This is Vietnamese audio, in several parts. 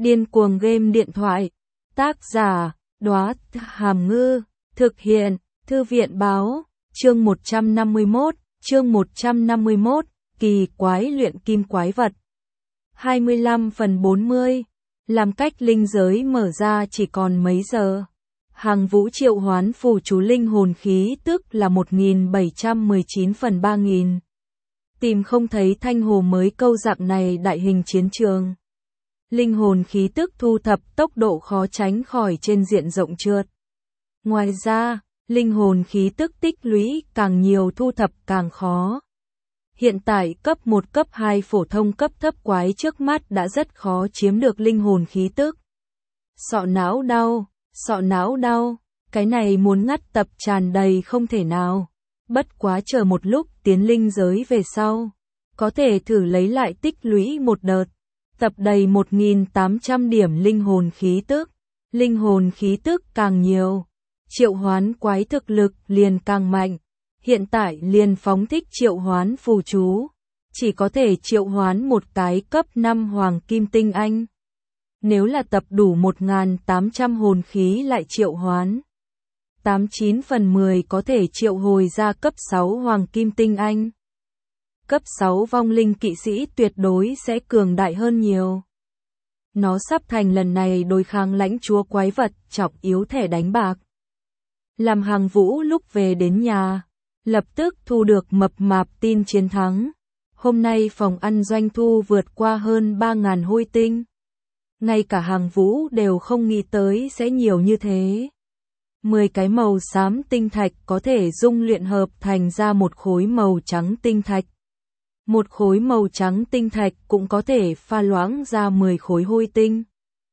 Điên cuồng game điện thoại. Tác giả, Đóa Hàm Ngư. Thực hiện, Thư viện báo. Chương 151, kỳ quái luyện kim quái vật. 25/40. Làm cách linh giới mở ra chỉ còn mấy giờ. Hàng Vũ triệu hoán phù chú linh hồn khí tức là 1719/3000. Tìm không thấy thanh hồ mới câu dạng này đại hình chiến trường. Linh hồn khí tức thu thập tốc độ khó tránh khỏi trên diện rộng trượt. Ngoài ra, linh hồn khí tức tích lũy càng nhiều thu thập càng khó. Hiện tại cấp 1 cấp 2 phổ thông cấp thấp quái trước mắt đã rất khó chiếm được linh hồn khí tức. Sọ não đau, cái này muốn ngắt tập tràn đầy không thể nào. Bất quá chờ một lúc tiến linh giới về sau, có thể thử lấy lại tích lũy một đợt. Tập đầy 1800 điểm linh hồn khí tức. Linh hồn khí tức càng nhiều, triệu hoán quái thực lực liền càng mạnh. Hiện tại liền phóng thích triệu hoán phù chú, chỉ có thể triệu hoán một cái cấp 5 hoàng kim tinh anh. Nếu là tập đủ 1800 hồn khí lại triệu hoán 89/10 có thể triệu hồi ra cấp 6 hoàng kim tinh anh. Cấp 6 vong linh kỵ sĩ tuyệt đối sẽ cường đại hơn nhiều. Nó sắp thành lần này đối kháng lãnh chúa quái vật trọng yếu thẻ đánh bạc. Làm Hàng Vũ lúc về đến nhà, lập tức thu được mập mạp tin chiến thắng. Hôm nay phòng ăn doanh thu vượt qua hơn 3000 hôi tinh. Ngay cả Hàng Vũ đều không nghĩ tới sẽ nhiều như thế. 10 cái màu xám tinh thạch có thể dung luyện hợp thành ra một khối màu trắng tinh thạch. Một khối màu trắng tinh thạch cũng có thể pha loãng ra 10 khối hôi tinh.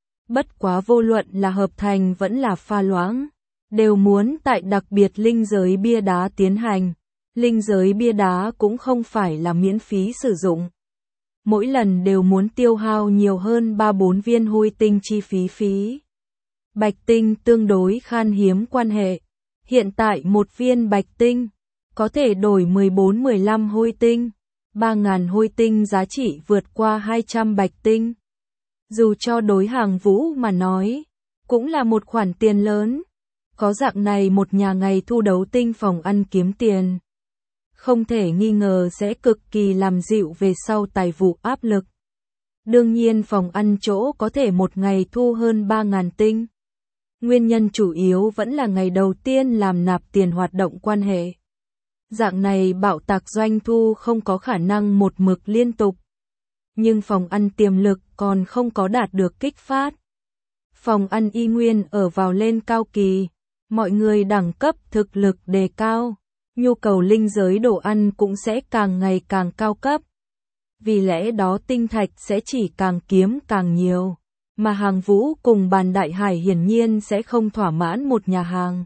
Bất quá vô luận là hợp thành vẫn là pha loãng, đều muốn tại đặc biệt linh giới bia đá tiến hành. Linh giới bia đá cũng không phải là miễn phí sử dụng. Mỗi lần đều muốn tiêu hao nhiều hơn 3-4 viên hôi tinh chi phí. Bạch tinh tương đối khan hiếm quan hệ. Hiện tại một viên bạch tinh có thể đổi 14-15 hôi tinh. 3000 hôi tinh giá trị vượt qua 200 bạch tinh. Dù cho đối Hàng Vũ mà nói, cũng là một khoản tiền lớn. Có dạng này một nhà ngày thu đấu tinh phòng ăn kiếm tiền, không thể nghi ngờ sẽ cực kỳ làm dịu về sau tài vụ áp lực. Đương nhiên phòng ăn chỗ có thể một ngày thu hơn 3000 tinh. Nguyên nhân chủ yếu vẫn là ngày đầu tiên làm nạp tiền hoạt động quan hệ. Dạng này bạo tạc doanh thu không có khả năng một mực liên tục. Nhưng phòng ăn tiềm lực còn không có đạt được kích phát. Phòng ăn y nguyên ở vào lên cao kỳ. Mọi người đẳng cấp thực lực đề cao. Nhu cầu linh giới đồ ăn cũng sẽ càng ngày càng cao cấp. Vì lẽ đó tinh thạch sẽ chỉ càng kiếm càng nhiều. Mà Hàng Vũ cùng Bàn Đại Hải hiển nhiên sẽ không thỏa mãn một nhà hàng.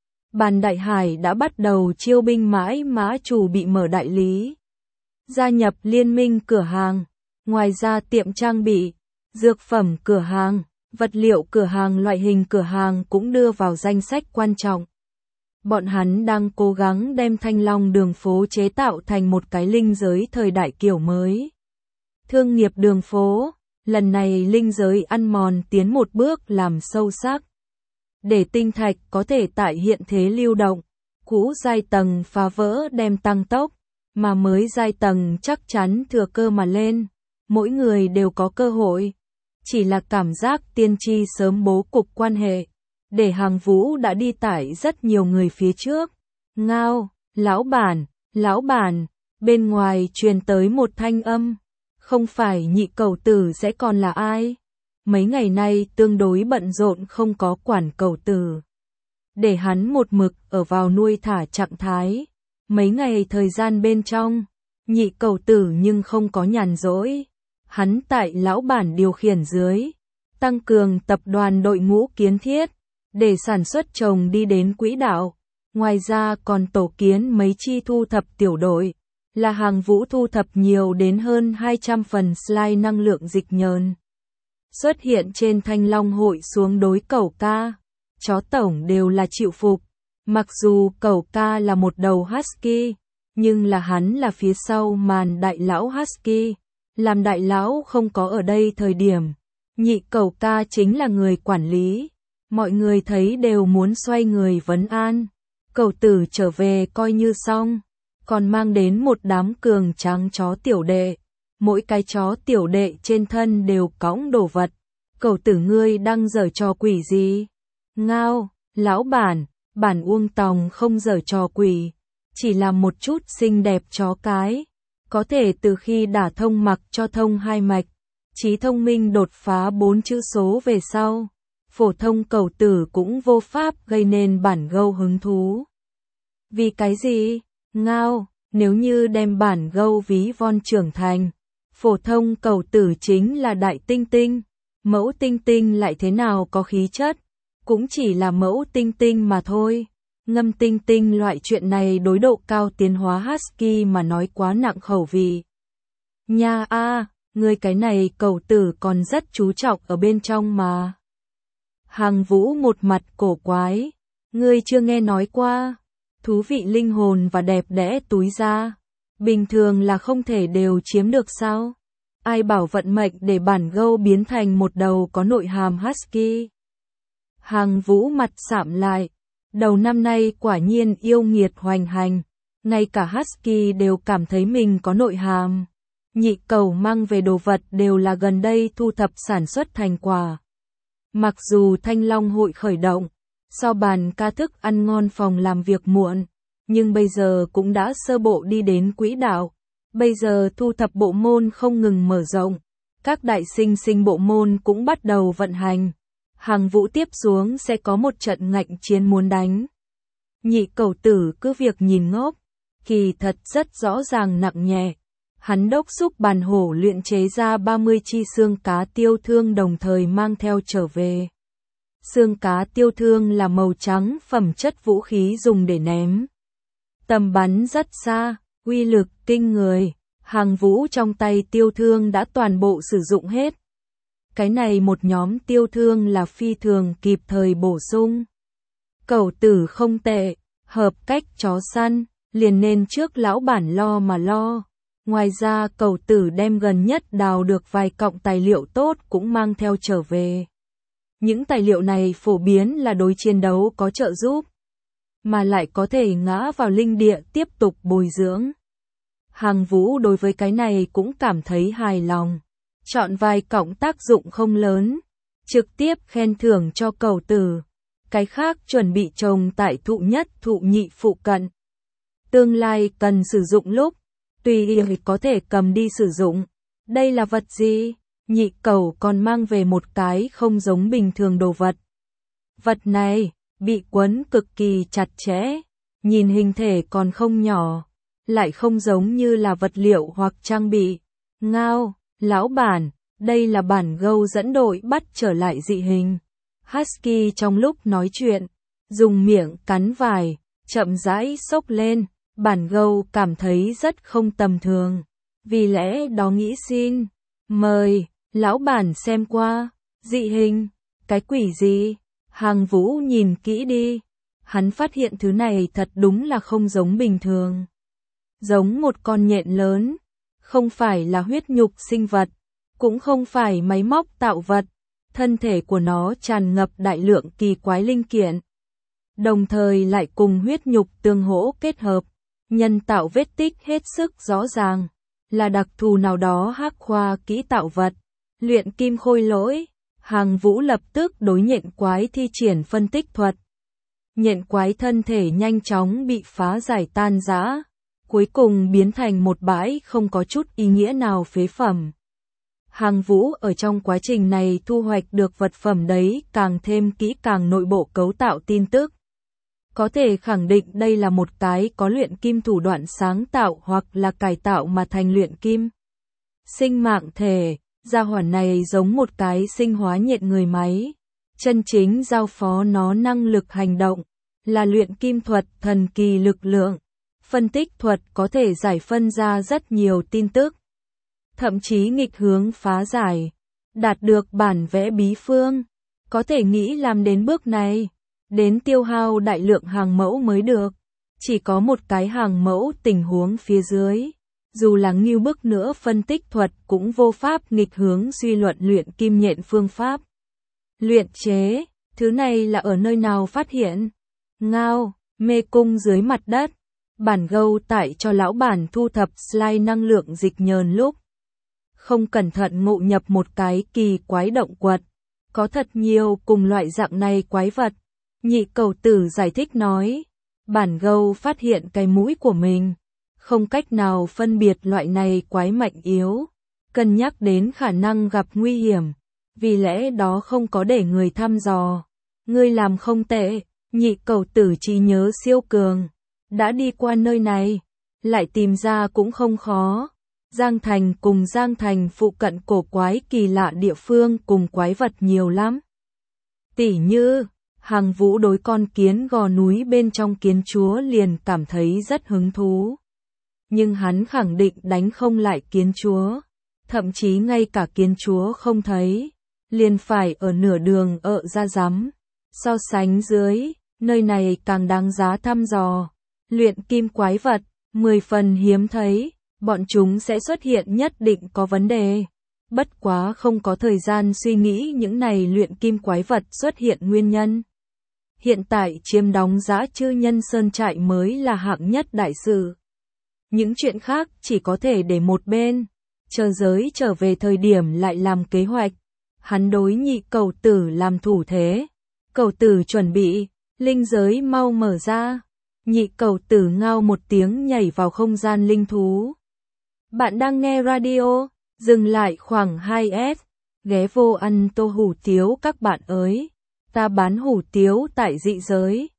Bàn Đại Hải đã bắt đầu chiêu binh mãi mã chủ bị mở đại lý. Gia nhập liên minh cửa hàng. Ngoài ra tiệm trang bị, dược phẩm cửa hàng, vật liệu cửa hàng loại hình cửa hàng cũng đưa vào danh sách quan trọng. Bọn hắn đang cố gắng đem Thanh Long đường phố chế tạo thành một cái linh giới thời đại kiểu mới. Thương nghiệp đường phố, lần này linh giới ăn mòn tiến một bước làm sâu sắc. Để tinh thạch có thể tại hiện thế lưu động, cũ giai tầng phá vỡ đem tăng tốc, mà mới giai tầng chắc chắn thừa cơ mà lên. Mỗi người đều có cơ hội. Chỉ là cảm giác tiên tri sớm bố cục quan hệ. Để Hàng Vũ đã đi tải rất nhiều người phía trước. Ngao, lão bản, bên ngoài truyền tới một thanh âm. Không phải Nhị Cẩu Tử sẽ còn là ai? Mấy ngày nay tương đối bận rộn không có quản cẩu tử. Để hắn một mực ở vào nuôi thả trạng thái. Mấy ngày thời gian bên trong, Nhị Cẩu Tử nhưng không có nhàn rỗi. Hắn tại lão bản điều khiển dưới, tăng cường tập đoàn đội ngũ kiến thiết, để sản xuất trồng đi đến quỹ đạo. Ngoài ra còn tổ kiến mấy chi thu thập tiểu đội, là Hàng Vũ thu thập nhiều đến hơn 200 phần slide năng lượng dịch nhờn. Xuất hiện trên Thanh Long hội xuống đối Cẩu Ca, chó tổng đều là chịu phục. Mặc dù Cẩu Ca là một đầu husky, nhưng là hắn là phía sau màn đại lão husky. Làm đại lão không có ở đây thời điểm, Nhị Cẩu ca chính là người quản lý. Mọi người thấy đều muốn xoay người vấn an. Cẩu tử trở về coi như xong. Còn mang đến một đám cường tráng chó tiểu đệ. Mỗi cái chó tiểu đệ trên thân đều cõng đồ vật. Cẩu tử ngươi đang giở trò quỷ gì? Ngao, lão bản Uông Tòng không giở trò quỷ. Chỉ là một chút xinh đẹp chó cái. Có thể từ khi đả thông mặc cho thông hai mạch. Trí thông minh đột phá 4 chữ số về sau. Phổ thông cẩu tử cũng vô pháp gây nên bản gâu hứng thú. Vì cái gì? Ngao, nếu như đem bản gâu ví von trưởng thành. Phổ thông cẩu tử chính là đại tinh tinh. Mẫu tinh tinh lại thế nào có khí chất. Cũng chỉ là mẫu tinh tinh mà thôi. Ngâm tinh tinh loại chuyện này đối độ cao tiến hóa husky mà nói quá nặng khẩu vị. Nha a, ngươi cái này cẩu tử còn rất chú trọng ở bên trong mà. Hàng Vũ một mặt cổ quái. Ngươi chưa nghe nói qua. Thú vị linh hồn và đẹp đẽ túi da. Bình thường là không thể đều chiếm được sao? Ai bảo vận mệnh để bản gâu biến thành một đầu có nội hàm husky. Hàng Vũ mặt sạm lại. Đầu năm nay quả nhiên yêu nghiệt hoành hành. Ngay cả husky đều cảm thấy mình có nội hàm. Nhị Cẩu mang về đồ vật đều là gần đây thu thập sản xuất thành quả. Mặc dù Thanh Long hội khởi động, so bàn ca thức ăn ngon phòng làm việc muộn, nhưng bây giờ cũng đã sơ bộ đi đến quỹ đạo. Bây giờ thu thập bộ môn không ngừng mở rộng, các đại sinh bộ môn cũng bắt đầu vận hành. Hàng Vũ tiếp xuống sẽ có một trận ngạnh chiến muốn đánh. Nhị Cẩu tử cứ việc nhìn ngốc, kỳ thật rất rõ ràng nặng nhẹ. Hắn đốc xúc bàn hổ luyện chế ra 30 chi xương cá tiêu thương đồng thời mang theo trở về. Xương cá tiêu thương là màu trắng, phẩm chất vũ khí dùng để ném. Tầm bắn rất xa, uy lực kinh người. Hàng Vũ trong tay tiêu thương đã toàn bộ sử dụng hết. Cái này một nhóm tiêu thương là phi thường kịp thời bổ sung. Cẩu tử không tệ, hợp cách chó săn, liền nên trước lão bản lo mà lo. Ngoài ra cẩu tử đem gần nhất đào được vài cọng tài liệu tốt cũng mang theo trở về. Những tài liệu này phổ biến là đối chiến đấu có trợ giúp, mà lại có thể ngã vào linh địa tiếp tục bồi dưỡng. Hàng Vũ đối với cái này cũng cảm thấy hài lòng. Chọn vài cọng tác dụng không lớn, trực tiếp khen thưởng cho cẩu tử. Cái khác chuẩn bị trồng tại thụ nhất thụ nhị phụ cận. Tương lai cần sử dụng lúc, tùy ý có thể cầm đi sử dụng. Đây là vật gì? Nhị Cẩu còn mang về một cái không giống bình thường đồ vật. Vật này, bị quấn cực kỳ chặt chẽ, nhìn hình thể còn không nhỏ, lại không giống như là vật liệu hoặc trang bị. Ngao, lão bản, đây là bản gâu dẫn đội bắt trở lại dị hình. Husky trong lúc nói chuyện, dùng miệng cắn vải, chậm rãi xốc lên. Bản gâu cảm thấy rất không tầm thường, vì lẽ đó nghĩ xin, mời, lão bản xem qua, dị hình, cái quỷ gì? Hàng Vũ nhìn kỹ đi, hắn phát hiện thứ này thật đúng là không giống bình thường. Giống một con nhện lớn, không phải là huyết nhục sinh vật, cũng không phải máy móc tạo vật, thân thể của nó tràn ngập đại lượng kỳ quái linh kiện, đồng thời lại cùng huyết nhục tương hỗ kết hợp. Nhân tạo vết tích hết sức rõ ràng, là đặc thù nào đó hắc khoa kỹ tạo vật, luyện kim khôi lỗi. Hàng Vũ lập tức đối nhện quái thi triển phân tích thuật. Nhện quái thân thể nhanh chóng bị phá giải tan rã, cuối cùng biến thành một bãi không có chút ý nghĩa nào phế phẩm. Hàng Vũ ở trong quá trình này thu hoạch được vật phẩm đấy càng thêm kỹ càng nội bộ cấu tạo tin tức. Có thể khẳng định đây là một cái có luyện kim thủ đoạn sáng tạo hoặc là cải tạo mà thành luyện kim. Sinh mạng thể, gia hỏa này giống một cái sinh hóa nhện người máy. Chân chính giao phó nó năng lực hành động, là luyện kim thuật thần kỳ lực lượng. Phân tích thuật có thể giải phân ra rất nhiều tin tức. Thậm chí nghịch hướng phá giải, đạt được bản vẽ bí phương. Có thể nghĩ làm đến bước này, đến tiêu hao đại lượng hàng mẫu mới được. Chỉ có một cái hàng mẫu tình huống phía dưới, Dù là ngưu bức nữa phân tích thuật cũng vô pháp nghịch hướng suy luận luyện kim nhện phương pháp. Luyện chế, thứ này là ở nơi nào phát hiện? Ngao, mê cung dưới mặt đất. Bản gâu tải cho lão bản thu thập slide năng lượng dịch nhờn lúc không cẩn thận ngộ nhập một cái kỳ quái động quật. Có thật nhiều cùng loại dạng này quái vật. Nhị cầu tử giải thích nói. Bản gâu phát hiện cái mũi của mình. Không cách nào phân biệt loại này quái mạnh yếu. Cân nhắc đến khả năng gặp nguy hiểm. Vì lẽ đó không có để người thăm dò. Ngươi làm không tệ. Nhị cầu tử trí nhớ siêu cường. Đã đi qua nơi này. Lại tìm ra cũng không khó. Giang Thành cùng Giang Thành phụ cận cổ quái kỳ lạ địa phương cùng quái vật nhiều lắm. Tỉ như, Hàng Vũ đối con kiến gò núi bên trong kiến chúa liền cảm thấy rất hứng thú. Nhưng hắn khẳng định đánh không lại kiến chúa. Thậm chí ngay cả kiến chúa không thấy. Liền phải ở nửa đường ra rắm. So sánh dưới, nơi này càng đáng giá thăm dò. Luyện kim quái vật, 10 phần hiếm thấy. Bọn chúng sẽ xuất hiện nhất định có vấn đề. Bất quá không có thời gian suy nghĩ những này luyện kim quái vật xuất hiện nguyên nhân. Hiện tại chiếm đóng Dã Chư Nhân Sơn trại mới là hạng nhất đại sự. Những chuyện khác chỉ có thể để một bên. Chờ giới trở về thời điểm lại làm kế hoạch. Hắn đối nhị cầu tử làm thủ thế. Cầu tử chuẩn bị, linh giới mau mở ra. Nhị cầu tử ngao một tiếng nhảy vào không gian linh thú. Bạn đang nghe radio, dừng lại khoảng 2S, ghé vô ăn tô hủ tiếu các bạn ơi, ta bán hủ tiếu tại dị giới.